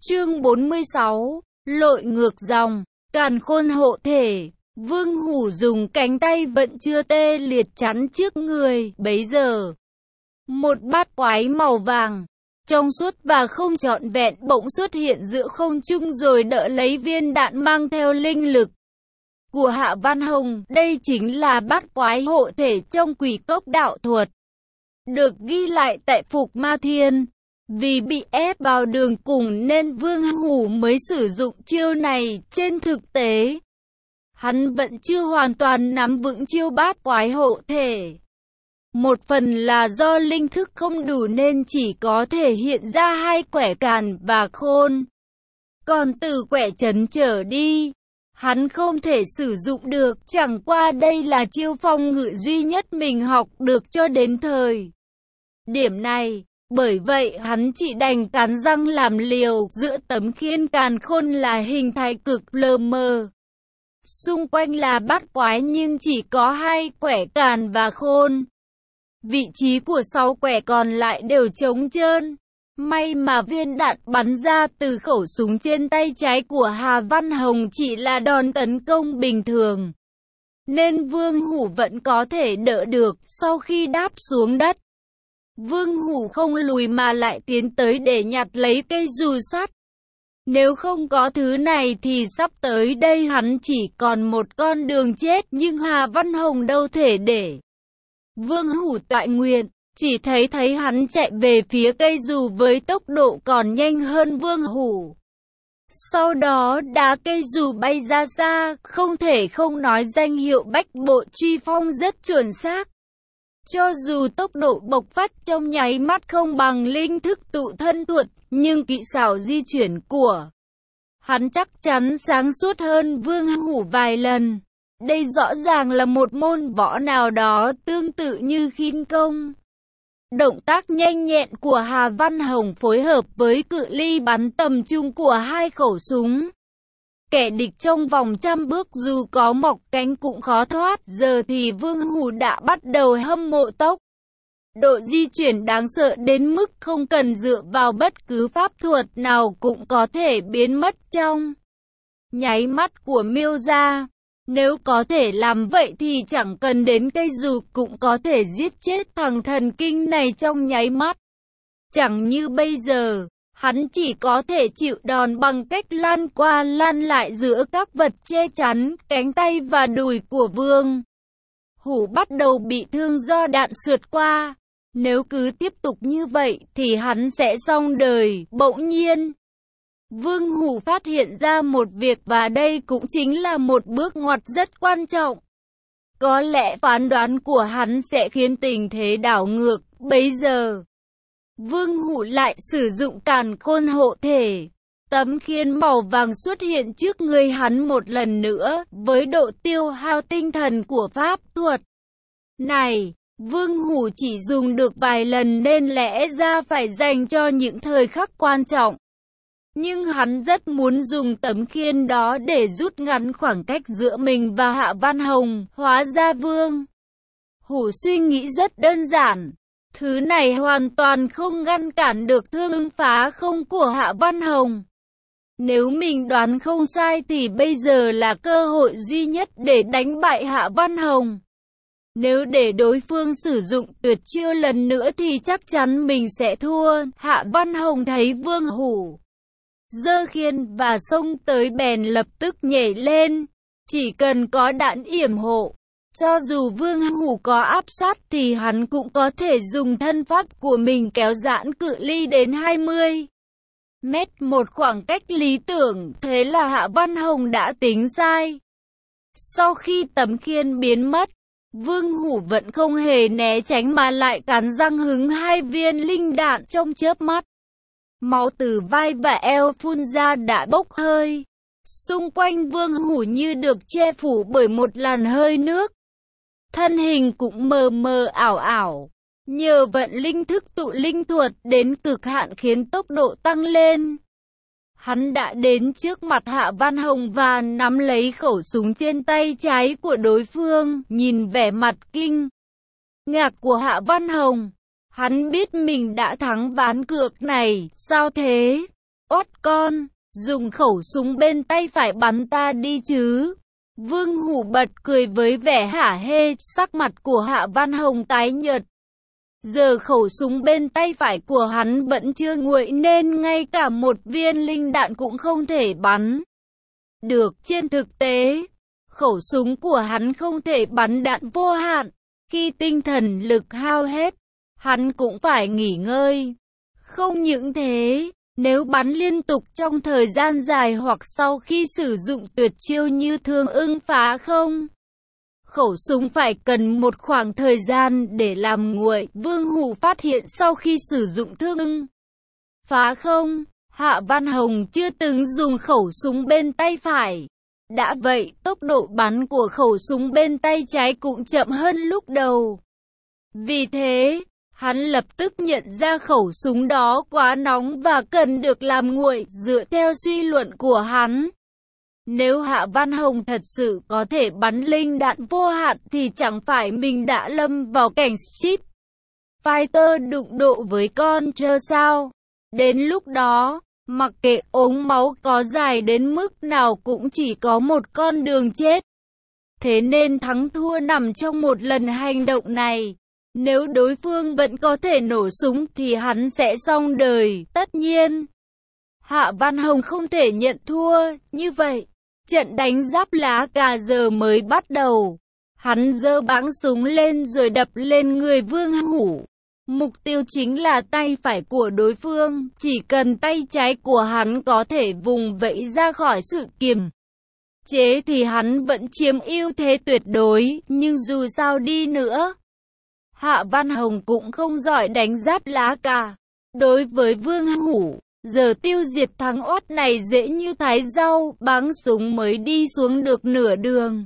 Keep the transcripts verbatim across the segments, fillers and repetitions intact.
Chương bốn mươi sáu, lội ngược dòng, càn khôn hộ thể. Vương Hủ dùng cánh tay vẫn chưa tê liệt chắn trước người. Bấy giờ, một bát quái màu vàng, trong suốt và không trọn vẹn bỗng xuất hiện giữa không trung rồi đỡ lấy viên đạn mang theo linh lực của Hạ Văn Hồng. Đây chính là bát quái hộ thể trong Quỷ Cốc đạo thuật, được ghi lại tại Phục Ma Thiên. Vì bị ép vào đường cùng nên Vương Hủ mới sử dụng chiêu này. Trên thực tế, hắn vẫn chưa hoàn toàn nắm vững chiêu bát quái hộ thể. Một phần là do linh thức không đủ nên chỉ có thể hiện ra hai quẻ càn và khôn. Còn từ quẻ trấn trở đi, hắn không thể sử dụng được. Chẳng qua đây là chiêu phong ngự duy nhất mình học được cho đến thời điểm này. Bởi vậy hắn chỉ đành cắn răng làm liều. Giữa tấm khiên càn khôn là hình thái cực lờ mờ. Xung quanh là bát quái nhưng chỉ có hai quẻ càn và khôn. Vị trí của sáu quẻ còn lại đều trống trơn. May mà viên đạn bắn ra từ khẩu súng trên tay trái của Hà Văn Hồng chỉ là đòn tấn công bình thường, nên Vương Hủ vẫn có thể đỡ được. Sau khi đáp xuống đất, Vương Hủ không lùi mà lại tiến tới để nhặt lấy cây dù sắt. Nếu không có thứ này thì sắp tới đây hắn chỉ còn một con đường chết. Nhưng Hà Văn Hồng đâu thể để Vương Hủ toại nguyện. Chỉ thấy thấy hắn chạy về phía cây dù với tốc độ còn nhanh hơn Vương Hủ. Sau đó đá cây dù bay ra xa. Không thể không nói danh hiệu Bách Bộ Truy Phong rất chuẩn xác. Cho dù tốc độ bộc phát trong nháy mắt không bằng linh thức tụ thân thuật, nhưng kỹ xảo di chuyển của hắn chắc chắn sáng suốt hơn Vương Hủ vài lần. Đây rõ ràng là một môn võ nào đó tương tự như khinh công. Động tác nhanh nhẹn của Hà Văn Hồng phối hợp với cự ly bắn tầm trung của hai khẩu súng, kẻ địch trong vòng trăm bước dù có mọc cánh cũng khó thoát. Giờ thì Vương Hủ đã bắt đầu hâm mộ tốc độ di chuyển đáng sợ đến mức không cần dựa vào bất cứ pháp thuật nào cũng có thể biến mất trong nháy mắt của Miêu gia. Nếu có thể làm vậy thì chẳng cần đến cây dù cũng có thể giết chết thằng thần kinh này trong nháy mắt. Chẳng như bây giờ, hắn chỉ có thể chịu đòn bằng cách lăn qua lăn lại giữa các vật che chắn cánh tay và đùi của Vương Hủ bắt đầu bị thương do đạn sượt qua. Nếu cứ tiếp tục như vậy thì hắn sẽ xong đời. Bỗng nhiên, Vương Hủ phát hiện ra một việc và đây cũng chính là một bước ngoặt rất quan trọng. Có lẽ phán đoán của hắn sẽ khiến tình thế đảo ngược. Bấy giờ, Vương Hủ lại sử dụng càn khôn hộ thể. Tấm khiên màu vàng xuất hiện trước người hắn một lần nữa. Với độ tiêu hao tinh thần của pháp thuật này, Vương Hủ chỉ dùng được vài lần nên lẽ ra phải dành cho những thời khắc quan trọng. Nhưng hắn rất muốn dùng tấm khiên đó để rút ngắn khoảng cách giữa mình và Hạ Văn Hồng. Hóa ra Vương Hủ suy nghĩ rất đơn giản. Thứ này hoàn toàn không ngăn cản được thương phá không của Hạ Văn Hồng. Nếu mình đoán không sai thì bây giờ là cơ hội duy nhất để đánh bại Hạ Văn Hồng. Nếu để đối phương sử dụng tuyệt chiêu lần nữa thì chắc chắn mình sẽ thua. Hạ Văn Hồng thấy Vương Hủ giơ khiên và xông tới bèn lập tức nhảy lên. Chỉ cần có đạn yểm hộ, cho dù Vương Hủ có áp sát thì hắn cũng có thể dùng thân pháp của mình kéo giãn cự ly đến hai mươi mét, một khoảng cách lý tưởng. Thế là Hạ Văn Hồng đã tính sai. Sau khi tấm khiên biến mất, Vương Hủ vẫn không hề né tránh mà lại cắn răng hứng hai viên linh đạn trong chớp mắt. Máu từ vai và eo phun ra đã bốc hơi. Xung quanh Vương Hủ như được che phủ bởi một làn hơi nước. Thân hình cũng mờ mờ ảo ảo. Nhờ vận linh thức tụ linh thuật đến cực hạn khiến tốc độ tăng lên, hắn đã đến trước mặt Hạ Văn Hồng và nắm lấy khẩu súng trên tay trái của đối phương. Nhìn vẻ mặt kinh ngạc của Hạ Văn Hồng, hắn biết mình đã thắng ván cược này. Sao thế? Oát con, dùng khẩu súng bên tay phải bắn ta đi chứ. Vương Hủ bật cười với vẻ hả hê, sắc mặt của Hạ Văn Hồng tái nhợt. Giờ khẩu súng bên tay phải của hắn vẫn chưa nguội nên ngay cả một viên linh đạn cũng không thể bắn được. Trên thực tế, khẩu súng của hắn không thể bắn đạn vô hạn. Khi tinh thần lực hao hết, hắn cũng phải nghỉ ngơi. Không những thế, nếu bắn liên tục trong thời gian dài hoặc sau khi sử dụng tuyệt chiêu như thương ưng phá không, khẩu súng phải cần một khoảng thời gian để làm nguội. Vương Hủ phát hiện sau khi sử dụng thương ưng phá không, Hạ Văn Hồng chưa từng dùng khẩu súng bên tay phải. Đã vậy, tốc độ bắn của khẩu súng bên tay trái cũng chậm hơn lúc đầu. Vì thế, hắn lập tức nhận ra khẩu súng đó quá nóng và cần được làm nguội. Dựa theo suy luận của hắn, nếu Hạ Văn Hồng thật sự có thể bắn linh đạn vô hạn thì chẳng phải mình đã lâm vào cảnh Street Fighter đụng độ với con trơ sao? Đến lúc đó, mặc kệ ống máu có dài đến mức nào cũng chỉ có một con đường chết. Thế nên thắng thua nằm trong một lần hành động này. Nếu đối phương vẫn có thể nổ súng thì hắn sẽ xong đời. Tất nhiên, Hạ Văn Hồng không thể nhận thua. Như vậy, trận đánh giáp lá cà giờ mới bắt đầu. Hắn giơ báng súng lên rồi đập lên người Vương Hủ. Mục tiêu chính là tay phải của đối phương. Chỉ cần tay trái của hắn có thể vùng vẫy ra khỏi sự kiềm chế thì hắn vẫn chiếm ưu thế tuyệt đối. Nhưng dù sao đi nữa, Hạ Văn Hồng cũng không giỏi đánh giáp lá cà. Đối với Vương Hủ, giờ tiêu diệt thằng oát này dễ như thái rau. Báng súng mới đi xuống được nửa đường,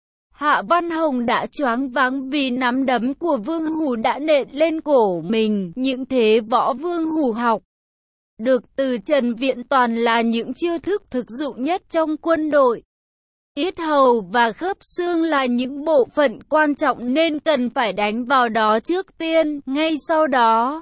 Hạ Văn Hồng đã choáng váng vì nắm đấm của Vương Hủ đã nện lên cổ mình. Những thế võ Vương Hủ học được từ Trần Viện toàn là những chiêu thức thực dụng nhất trong quân đội. Yết hầu và khớp xương là những bộ phận quan trọng nên cần phải đánh vào đó trước tiên. Ngay sau đó,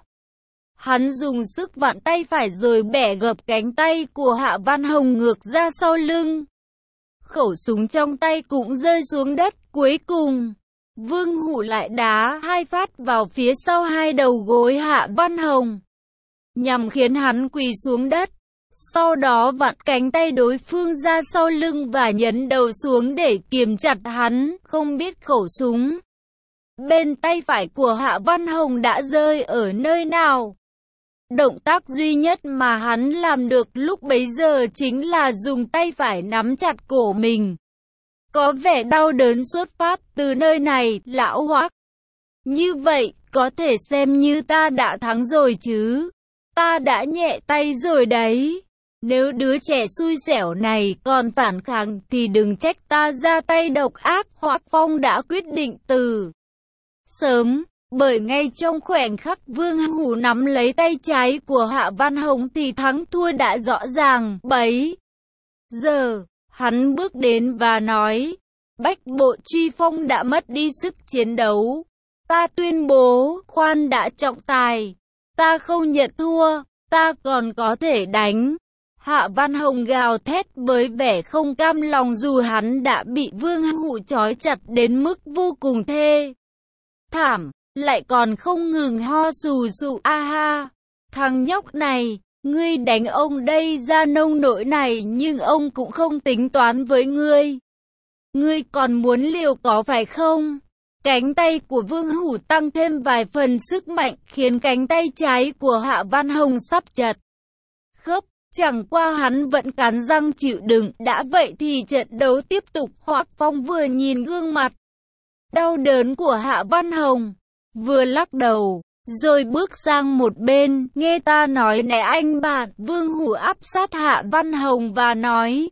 hắn dùng sức vặn tay phải rồi bẻ gập cánh tay của Hạ Văn Hồng ngược ra sau lưng. Khẩu súng trong tay cũng rơi xuống đất. Cuối cùng, Vương Hủ lại đá hai phát vào phía sau hai đầu gối Hạ Văn Hồng, nhằm khiến hắn quỳ xuống đất. Sau đó vặn cánh tay đối phương ra sau lưng và nhấn đầu xuống để kiềm chặt hắn. Không biết khẩu súng bên tay phải của Hạ Văn Hồng đã rơi ở nơi nào. Động tác duy nhất mà hắn làm được lúc bấy giờ chính là dùng tay phải nắm chặt cổ mình. Có vẻ đau đớn xuất phát từ nơi này, lão Hoắc. Như vậy, có thể xem như ta đã thắng rồi chứ. Ta đã nhẹ tay rồi đấy. Nếu đứa trẻ xui xẻo này còn phản kháng thì đừng trách ta ra tay độc ác. Hoắc Phong đã quyết định từ sớm, bởi ngay trong khoảnh khắc Vương Hủ nắm lấy tay trái của Hạ Văn Hồng thì thắng thua đã rõ ràng. Bấy giờ, hắn bước đến và nói, Bách Bộ Truy Phong đã mất đi sức chiến đấu. Ta tuyên bố, khoan đã trọng tài. Ta không nhận thua, ta còn có thể đánh. Hạ Văn Hồng gào thét với vẻ không cam lòng dù hắn đã bị Vương Hủ trói chặt đến mức vô cùng thê thảm, lại còn không ngừng ho sù sụ. A ha, thằng nhóc này, ngươi đánh ông đây ra nông nỗi này nhưng ông cũng không tính toán với ngươi. Ngươi còn muốn liều có phải không? Cánh tay của Vương Hủ tăng thêm vài phần sức mạnh khiến cánh tay trái của Hạ Văn Hồng sắp chật khớp. Chẳng qua hắn vẫn cắn răng chịu đựng. Đã vậy thì trận đấu tiếp tục. Hoắc Phong vừa nhìn gương mặt đau đớn của Hạ Văn Hồng, vừa lắc đầu, rồi bước sang một bên. Nghe ta nói này anh bạn. Vương Hủ áp sát Hạ Văn Hồng và nói,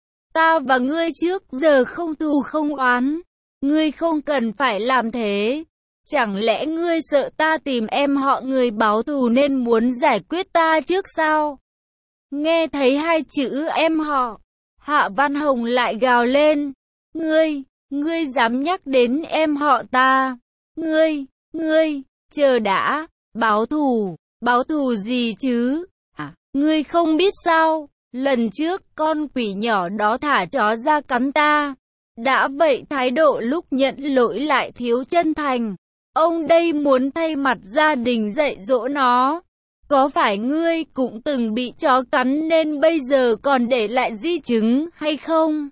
ta và ngươi trước giờ không thù không oán. Ngươi không cần phải làm thế. Chẳng lẽ ngươi sợ ta tìm em họ người báo thù nên muốn giải quyết ta trước sao? Nghe thấy hai chữ em họ, Hạ Văn Hồng lại gào lên. Ngươi, ngươi dám nhắc đến em họ ta? Ngươi, ngươi, chờ đã, báo thù, báo thù gì chứ? À, Ngươi không biết sao, lần trước con quỷ nhỏ đó thả chó ra cắn ta. Đã vậy thái độ lúc nhận lỗi lại thiếu chân thành. Ông đây muốn thay mặt gia đình dạy dỗ nó. Có phải ngươi cũng từng bị chó cắn nên bây giờ còn để lại di chứng hay không?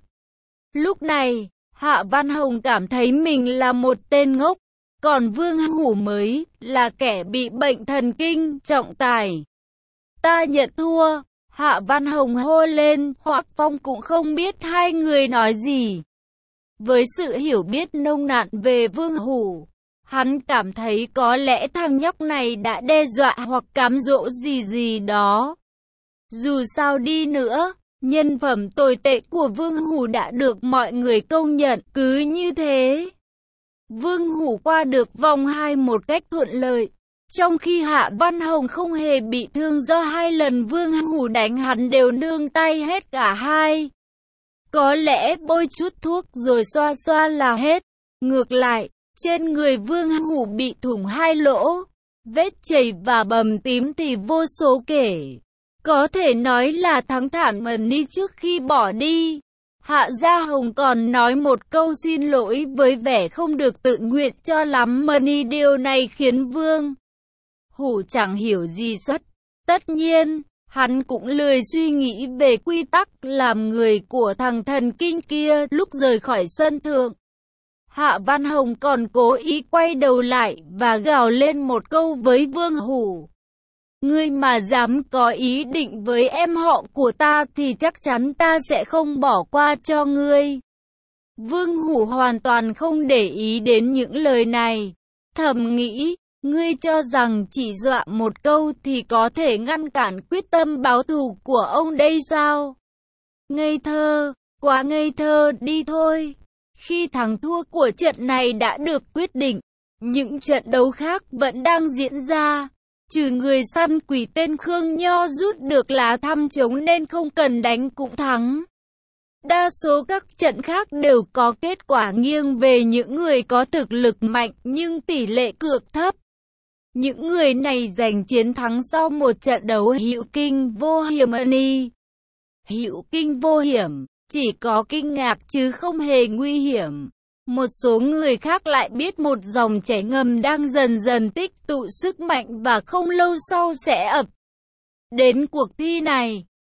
Lúc này, Hạ Văn Hồng cảm thấy mình là một tên ngốc. Còn Vương Hủ mới là kẻ bị bệnh thần kinh trọng tài. Ta nhận thua. Hạ Văn Hồng hô lên, Hoắc Phong cũng không biết hai người nói gì. Với sự hiểu biết nông cạn về Vương Hủ, hắn cảm thấy có lẽ thằng nhóc này đã đe dọa hoặc cám dỗ gì gì đó. Dù sao đi nữa, nhân phẩm tồi tệ của Vương Hủ đã được mọi người công nhận. Cứ như thế, Vương Hủ qua được vòng hai một cách thuận lợi. Trong khi Hạ Văn Hồng không hề bị thương do hai lần Vương Hủ đánh hắn đều nương tay hết cả hai. Có lẽ bôi chút thuốc rồi xoa xoa là hết. Ngược lại, trên người Vương Hủ bị thủng hai lỗ, vết chảy và bầm tím thì vô số kể. Có thể nói là thắng thảm Mani trước khi bỏ đi. Hạ Gia Hồng còn nói một câu xin lỗi với vẻ không được tự nguyện cho lắm Mani. Điều này khiến Vương Hủ chẳng hiểu gì rất. Tất nhiên, hắn cũng lười suy nghĩ về quy tắc làm người của thằng thần kinh kia lúc rời khỏi sân thượng. Hạ Văn Hồng còn cố ý quay đầu lại và gào lên một câu với Vương Hủ. Ngươi mà dám có ý định với em họ của ta thì chắc chắn ta sẽ không bỏ qua cho ngươi. Vương Hủ hoàn toàn không để ý đến những lời này. Thầm nghĩ, ngươi cho rằng chỉ dọa một câu thì có thể ngăn cản quyết tâm báo thù của ông đây sao? Ngây thơ, quá ngây thơ đi thôi. Khi thắng thua của trận này đã được quyết định, những trận đấu khác vẫn đang diễn ra. Trừ người săn quỷ tên Khương Nho rút được lá thăm trống nên không cần đánh cũng thắng. Đa số các trận khác đều có kết quả nghiêng về những người có thực lực mạnh nhưng tỷ lệ cược thấp. Những người này giành chiến thắng sau một trận đấu hữu kinh vô hiểm. Hữu kinh vô hiểm, chỉ có kinh ngạc chứ không hề nguy hiểm. Một số người khác lại biết một dòng chảy ngầm đang dần dần tích tụ sức mạnh và không lâu sau sẽ ập đến cuộc thi này.